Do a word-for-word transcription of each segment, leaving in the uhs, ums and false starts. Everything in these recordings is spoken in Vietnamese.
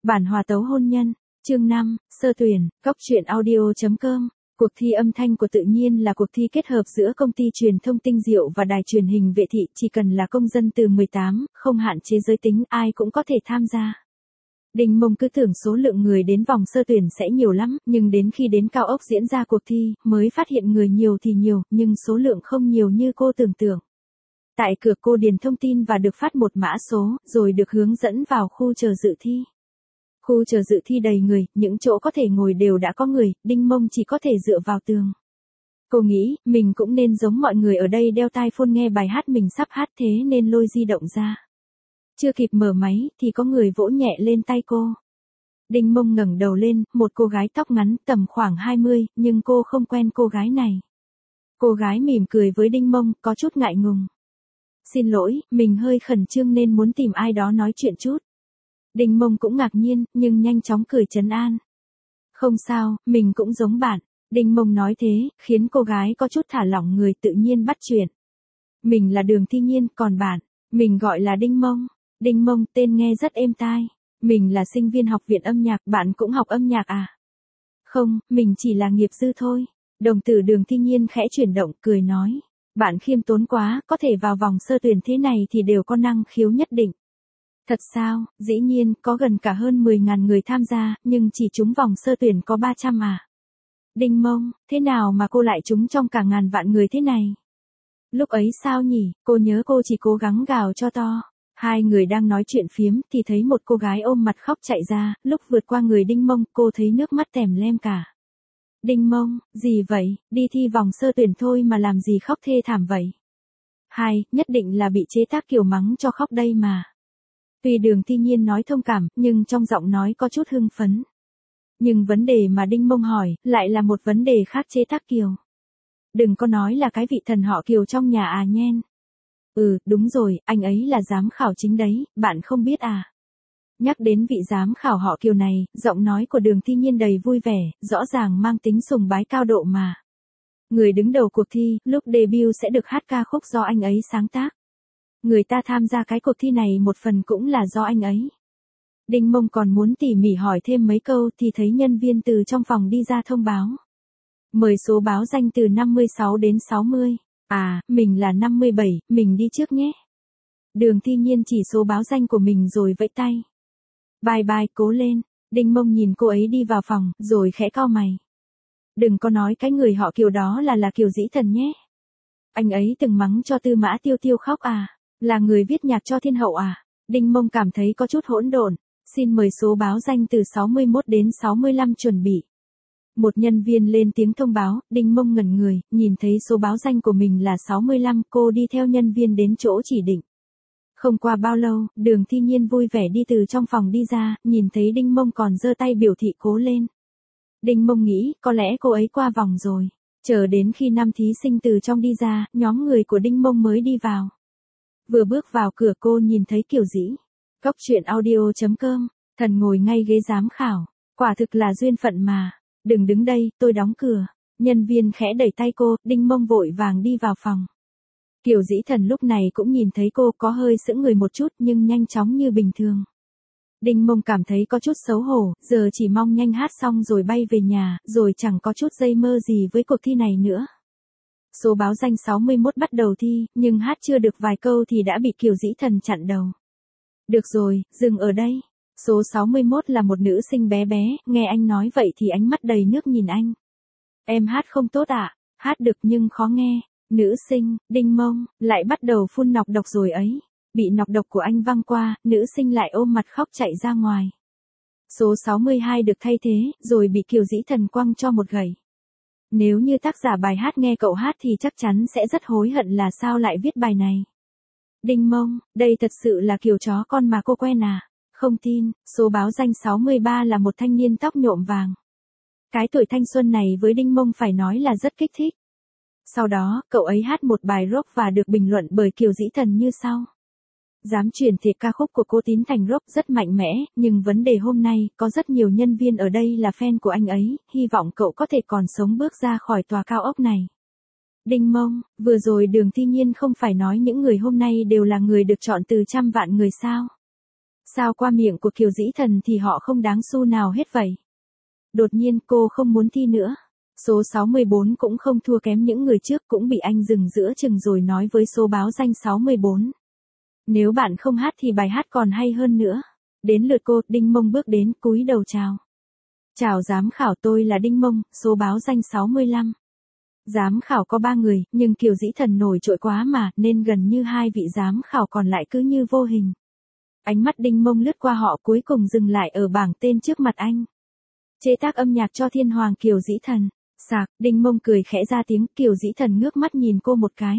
Bản hòa tấu hôn nhân, chương năm, sơ tuyển, góc truyện audio chấm com. Cuộc thi âm thanh của Tự Nhiên là cuộc thi kết hợp giữa công ty truyền thông Tinh Diệu và đài truyền hình Vệ Thị, chỉ cần là công dân từ mười tám, không hạn chế giới tính, ai cũng có thể tham gia. Đinh Mông cứ tưởng số lượng người đến vòng sơ tuyển sẽ nhiều lắm, nhưng đến khi đến cao ốc diễn ra cuộc thi, mới phát hiện người nhiều thì nhiều, nhưng số lượng không nhiều như cô tưởng tượng. Tại cửa cô điền thông tin và được phát một mã số, rồi được hướng dẫn vào khu chờ dự thi. Khu chờ dự thi đầy người, những chỗ có thể ngồi đều đã có người, Đinh Mông chỉ có thể dựa vào tường. Cô nghĩ, mình cũng nên giống mọi người ở đây đeo tai phone nghe bài hát mình sắp hát, thế nên lôi di động ra. Chưa kịp mở máy, thì có người vỗ nhẹ lên tay cô. Đinh Mông ngẩng đầu lên, một cô gái tóc ngắn, tầm khoảng hai mươi, nhưng cô không quen cô gái này. Cô gái mỉm cười với Đinh Mông, có chút ngại ngùng. Xin lỗi, mình hơi khẩn trương nên muốn tìm ai đó nói chuyện chút. Đinh Mông cũng ngạc nhiên, nhưng nhanh chóng cười trấn an. Không sao, mình cũng giống bạn. Đinh Mông nói thế, khiến cô gái có chút thả lỏng người, tự nhiên bắt chuyện. Mình là Đường Thi Nhiên, còn bạn? Mình gọi là Đinh Mông. Đinh Mông, tên nghe rất êm tai. Mình là sinh viên học viện âm nhạc, bạn cũng học âm nhạc à? Không, mình chỉ là nghiệp dư thôi. Đồng tử Đường Thi Nhiên khẽ chuyển động, cười nói. Bạn khiêm tốn quá, có thể vào vòng sơ tuyển thế này thì đều có năng khiếu nhất định. Thật sao, dĩ nhiên, có gần cả hơn mười nghìn người tham gia, nhưng chỉ trúng vòng sơ tuyển có ba trăm à. Đinh Mông, thế nào mà cô lại trúng trong cả ngàn vạn người thế này? Lúc ấy sao nhỉ, cô nhớ cô chỉ cố gắng gào cho to. Hai người đang nói chuyện phiếm, thì thấy một cô gái ôm mặt khóc chạy ra, lúc vượt qua người Đinh Mông, cô thấy nước mắt tèm lem cả. Đinh Mông, gì vậy, đi thi vòng sơ tuyển thôi mà làm gì khóc thê thảm vậy? Hai, nhất định là bị chế tác kiểu mắng cho khóc đây mà. Tuy Đường Thi Nhiên nói thông cảm, nhưng trong giọng nói có chút hưng phấn. Nhưng vấn đề mà Đinh Mông hỏi, lại là một vấn đề khác. Chế tác Kiều. Đừng có nói là cái vị thần họ Kiều trong nhà à nhen. Ừ, đúng rồi, anh ấy là giám khảo chính đấy, bạn không biết à. Nhắc đến vị giám khảo họ Kiều này, giọng nói của Đường Thi Nhiên đầy vui vẻ, rõ ràng mang tính sùng bái cao độ mà. Người đứng đầu cuộc thi, lúc debut sẽ được hát ca khúc do anh ấy sáng tác. Người ta tham gia cái cuộc thi này một phần cũng là do anh ấy. Đinh Mông còn muốn tỉ mỉ hỏi thêm mấy câu thì thấy nhân viên từ trong phòng đi ra thông báo. Mời số báo danh từ năm mươi sáu đến sáu mươi. À, mình là năm mươi bảy, mình đi trước nhé. Đường Thi Nhiên chỉ số báo danh của mình rồi vẫy tay. Bye bye, cố lên. Đinh Mông nhìn cô ấy đi vào phòng, rồi khẽ cau mày. Đừng có nói cái người họ Kiều đó là là Kiều Dĩ Thần nhé. Anh ấy từng mắng cho Tư Mã Tiêu Tiêu khóc à? Là người viết nhạc cho Thiên Hậu à? Đinh Mông cảm thấy có chút hỗn độn. Xin mời số báo danh từ sáu mươi mốt đến sáu mươi lăm chuẩn bị. Một nhân viên lên tiếng thông báo, Đinh Mông ngẩn người, nhìn thấy số báo danh của mình là sáu mươi lăm, cô đi theo nhân viên đến chỗ chỉ định. Không qua bao lâu, Đường Thi Nhiên vui vẻ đi từ trong phòng đi ra, nhìn thấy Đinh Mông còn giơ tay biểu thị cố lên. Đinh Mông nghĩ, có lẽ cô ấy qua vòng rồi. Chờ đến khi năm thí sinh từ trong đi ra, nhóm người của Đinh Mông mới đi vào. Vừa bước vào cửa cô nhìn thấy Kiều Dĩ. Góc truyện audio chấm com, thần ngồi ngay ghế giám khảo. Quả thực là duyên phận mà. Đừng đứng đây, tôi đóng cửa. Nhân viên khẽ đẩy tay cô, Đinh Mông vội vàng đi vào phòng. Kiều Dĩ Thần lúc này cũng nhìn thấy cô, có hơi sững người một chút nhưng nhanh chóng như bình thường. Đinh Mông cảm thấy có chút xấu hổ, giờ chỉ mong nhanh hát xong rồi bay về nhà, rồi chẳng có chút dây mơ gì với cuộc thi này nữa. Số báo danh sáu mươi mốt bắt đầu thi, nhưng hát chưa được vài câu thì đã bị Kiều Dĩ Thần chặn đầu. Được rồi, dừng ở đây. Số sáu mươi mốt là một nữ sinh bé bé, nghe anh nói vậy thì ánh mắt đầy nước nhìn anh. Em hát không tốt ạ, à? Hát được nhưng khó nghe. Nữ sinh, Đinh Mông, lại bắt đầu phun nọc độc rồi ấy. Bị nọc độc của anh văng qua, nữ sinh lại ôm mặt khóc chạy ra ngoài. Số sáu mươi hai được thay thế, rồi bị Kiều Dĩ Thần quăng cho một gậy. Nếu như tác giả bài hát nghe cậu hát thì chắc chắn sẽ rất hối hận là sao lại viết bài này. Đinh Mông, đây thật sự là Kiều chó con mà cô quen à? Không tin, số báo danh sáu mươi ba là một thanh niên tóc nhuộm vàng. Cái tuổi thanh xuân này với Đinh Mông phải nói là rất kích thích. Sau đó, cậu ấy hát một bài rock và được bình luận bởi Kiều Dĩ Thần như sau. Dám truyền thể ca khúc của cô Tín thành rock rất mạnh mẽ, nhưng vấn đề hôm nay, có rất nhiều nhân viên ở đây là fan của anh ấy, hy vọng cậu có thể còn sống bước ra khỏi tòa cao ốc này. Đinh Mông, vừa rồi Đường Thi Nhiên không phải nói những người hôm nay đều là người được chọn từ trăm vạn người sao? Sao qua miệng của Kiều Dĩ Thần thì họ không đáng xu nào hết vậy? Đột nhiên cô không muốn thi nữa. Số sáu mươi bốn cũng không thua kém những người trước, cũng bị anh dừng giữa chừng rồi nói với số báo danh sáu mươi bốn. Nếu bạn không hát thì bài hát còn hay hơn nữa. Đến lượt cô, Đinh Mông bước đến, cúi đầu chào. Chào giám khảo, tôi là Đinh Mông, số báo danh sáu mươi lăm. Giám khảo có ba người, nhưng Kiều Dĩ Thần nổi trội quá mà, nên gần như hai vị giám khảo còn lại cứ như vô hình. Ánh mắt Đinh Mông lướt qua họ, cuối cùng dừng lại ở bảng tên trước mặt anh. Chế tác âm nhạc cho Thiên Hoàng Kiều Dĩ Thần. Sạc, Đinh Mông cười khẽ ra tiếng. Kiều Dĩ Thần ngước mắt nhìn cô một cái.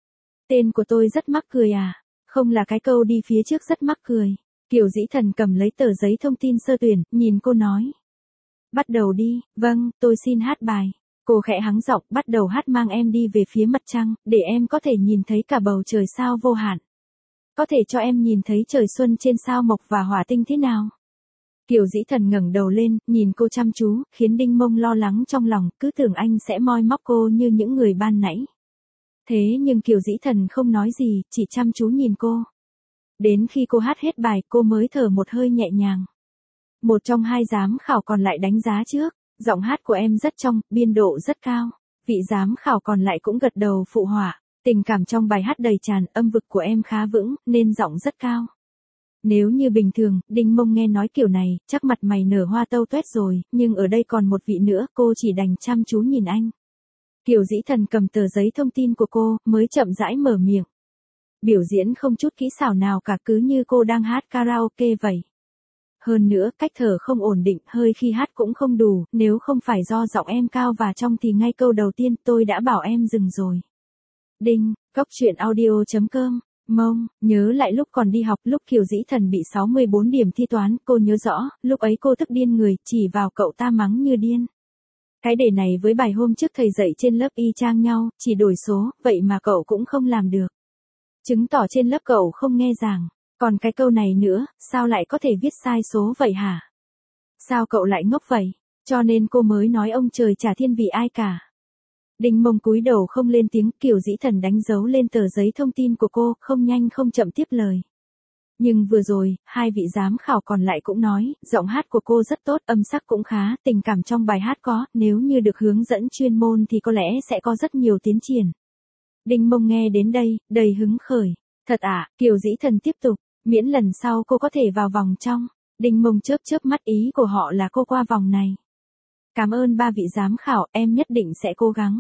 Tên của tôi rất mắc cười à? Không, là cái câu đi phía trước rất mắc cười. Kiều Dĩ Thần cầm lấy tờ giấy thông tin sơ tuyển, nhìn cô nói. Bắt đầu đi. Vâng, tôi xin hát bài. Cô khẽ hắng giọng, bắt đầu hát mang em đi về phía mặt trăng, để em có thể nhìn thấy cả bầu trời sao vô hạn. Có thể cho em nhìn thấy trời xuân trên sao mộc và hỏa tinh thế nào. Kiều Dĩ Thần ngẩng đầu lên, nhìn cô chăm chú, khiến Đinh Mông lo lắng trong lòng, cứ tưởng anh sẽ moi móc cô như những người ban nãy. Thế nhưng Kiều Dĩ Thần không nói gì, chỉ chăm chú nhìn cô. Đến khi cô hát hết bài, cô mới thở một hơi nhẹ nhàng. Một trong hai giám khảo còn lại đánh giá trước, giọng hát của em rất trong, biên độ rất cao. Vị giám khảo còn lại cũng gật đầu phụ họa, tình cảm trong bài hát đầy tràn, âm vực của em khá vững, nên giọng rất cao. Nếu như bình thường, Đinh Mông nghe nói kiểu này, chắc mặt mày nở hoa tâu tuét rồi, nhưng ở đây còn một vị nữa, cô chỉ đành chăm chú nhìn anh. Kiều Dĩ Thần cầm tờ giấy thông tin của cô, mới chậm rãi mở miệng. Biểu diễn không chút kỹ xảo nào cả, cứ như cô đang hát karaoke vậy. Hơn nữa, cách thở không ổn định, hơi khi hát cũng không đủ, nếu không phải do giọng em cao và trong thì ngay câu đầu tiên tôi đã bảo em dừng rồi. Đinh, góc truyện audio chấm com. Mông, nhớ lại lúc còn đi học, lúc Kiều Dĩ Thần bị sáu mươi bốn điểm thi toán, cô nhớ rõ, lúc ấy cô tức điên người, chỉ vào cậu ta mắng như điên. Cái đề này với bài hôm trước thầy dạy trên lớp y chang nhau, chỉ đổi số, vậy mà cậu cũng không làm được. Chứng tỏ trên lớp cậu không nghe giảng. Còn cái câu này nữa, sao lại có thể viết sai số vậy hả? Sao cậu lại ngốc vậy? Cho nên cô mới nói ông trời chả thiên vị ai cả. Đinh Mông cúi đầu không lên tiếng. Kiều Dĩ Thần đánh dấu lên tờ giấy thông tin của cô, không nhanh không chậm tiếp lời. Nhưng vừa rồi, hai vị giám khảo còn lại cũng nói, giọng hát của cô rất tốt, âm sắc cũng khá, tình cảm trong bài hát có, nếu như được hướng dẫn chuyên môn thì có lẽ sẽ có rất nhiều tiến triển. Đinh Mông nghe đến đây, đầy hứng khởi. Thật à? Kiều Dĩ Thần tiếp tục, miễn lần sau cô có thể vào vòng trong. Đinh Mông chớp chớp mắt, ý của họ là cô qua vòng này. Cảm ơn ba vị giám khảo, em nhất định sẽ cố gắng.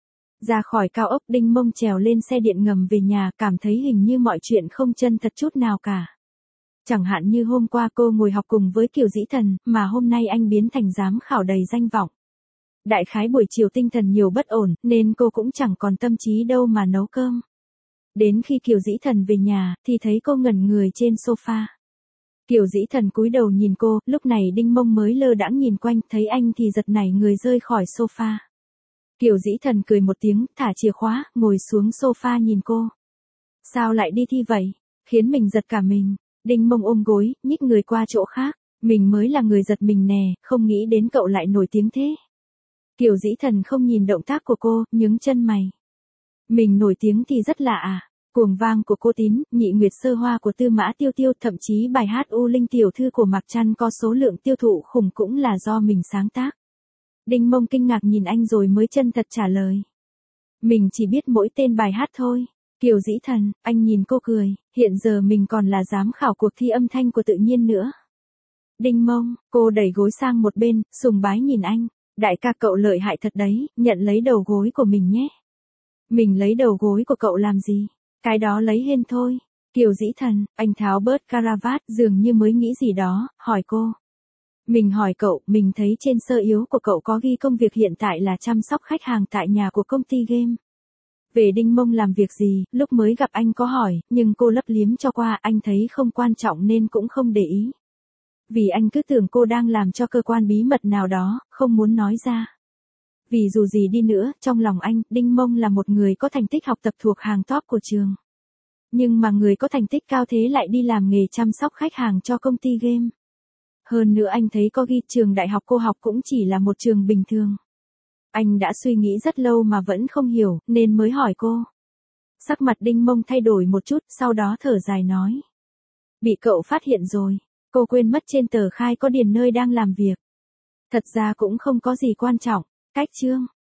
Ra khỏi cao ốc, Đinh Mông trèo lên xe điện ngầm về nhà, cảm thấy hình như mọi chuyện không chân thật chút nào cả. Chẳng hạn như hôm qua cô ngồi học cùng với Kiều Dĩ Thần, mà hôm nay anh biến thành giám khảo đầy danh vọng. Đại khái buổi chiều tinh thần nhiều bất ổn, nên cô cũng chẳng còn tâm trí đâu mà nấu cơm. Đến khi Kiều Dĩ Thần về nhà, thì thấy cô ngẩn người trên sofa. Kiều Dĩ Thần cúi đầu nhìn cô, lúc này Đinh Mông mới lơ đãng nhìn quanh, thấy anh thì giật nảy người rơi khỏi sofa. Kiều Dĩ Thần cười một tiếng, thả chìa khóa, ngồi xuống sofa nhìn cô. Sao lại đi thi vậy? Khiến mình giật cả mình. Đinh Mông ôm gối, nhích người qua chỗ khác. Mình mới là người giật mình nè, không nghĩ đến cậu lại nổi tiếng thế. Kiều Dĩ Thần không nhìn động tác của cô, nhướng chân mày. Mình nổi tiếng thì rất lạ à? Cuồng vang của cô Tín, Nhị Nguyệt Sơ Hoa của Tư Mã Tiêu Tiêu, thậm chí bài hát U Linh Tiểu Thư của Mạc Trăn có số lượng tiêu thụ khủng cũng là do mình sáng tác. Đinh Mông kinh ngạc nhìn anh rồi mới chân thật trả lời. Mình chỉ biết mỗi tên bài hát thôi. Kiều Dĩ Thần, anh nhìn cô cười, hiện giờ mình còn là giám khảo cuộc thi âm thanh của Tự Nhiên nữa. Đinh Mông, cô đẩy gối sang một bên, sùng bái nhìn anh. Đại ca cậu lợi hại thật đấy, nhận lấy đầu gối của mình nhé. Mình lấy đầu gối của cậu làm gì? Cái đó lấy hên thôi. Kiều Dĩ Thần, anh tháo bớt caravat, dường như mới nghĩ gì đó, hỏi cô. Mình hỏi cậu, mình thấy trên sơ yếu của cậu có ghi công việc hiện tại là chăm sóc khách hàng tại nhà của công ty game. Về Đinh Mông làm việc gì, lúc mới gặp anh có hỏi, nhưng cô lấp liếm cho qua, anh thấy không quan trọng nên cũng không để ý. Vì anh cứ tưởng cô đang làm cho cơ quan bí mật nào đó, không muốn nói ra. Vì dù gì đi nữa, trong lòng anh, Đinh Mông là một người có thành tích học tập thuộc hàng top của trường. Nhưng mà người có thành tích cao thế lại đi làm nghề chăm sóc khách hàng cho công ty game. Hơn nữa anh thấy có ghi trường đại học cô học cũng chỉ là một trường bình thường. Anh đã suy nghĩ rất lâu mà vẫn không hiểu, nên mới hỏi cô. Sắc mặt Đinh Mông thay đổi một chút, sau đó thở dài nói. Bị cậu phát hiện rồi. Cô quên mất trên tờ khai có điền nơi đang làm việc. Thật ra cũng không có gì quan trọng. Cách chương.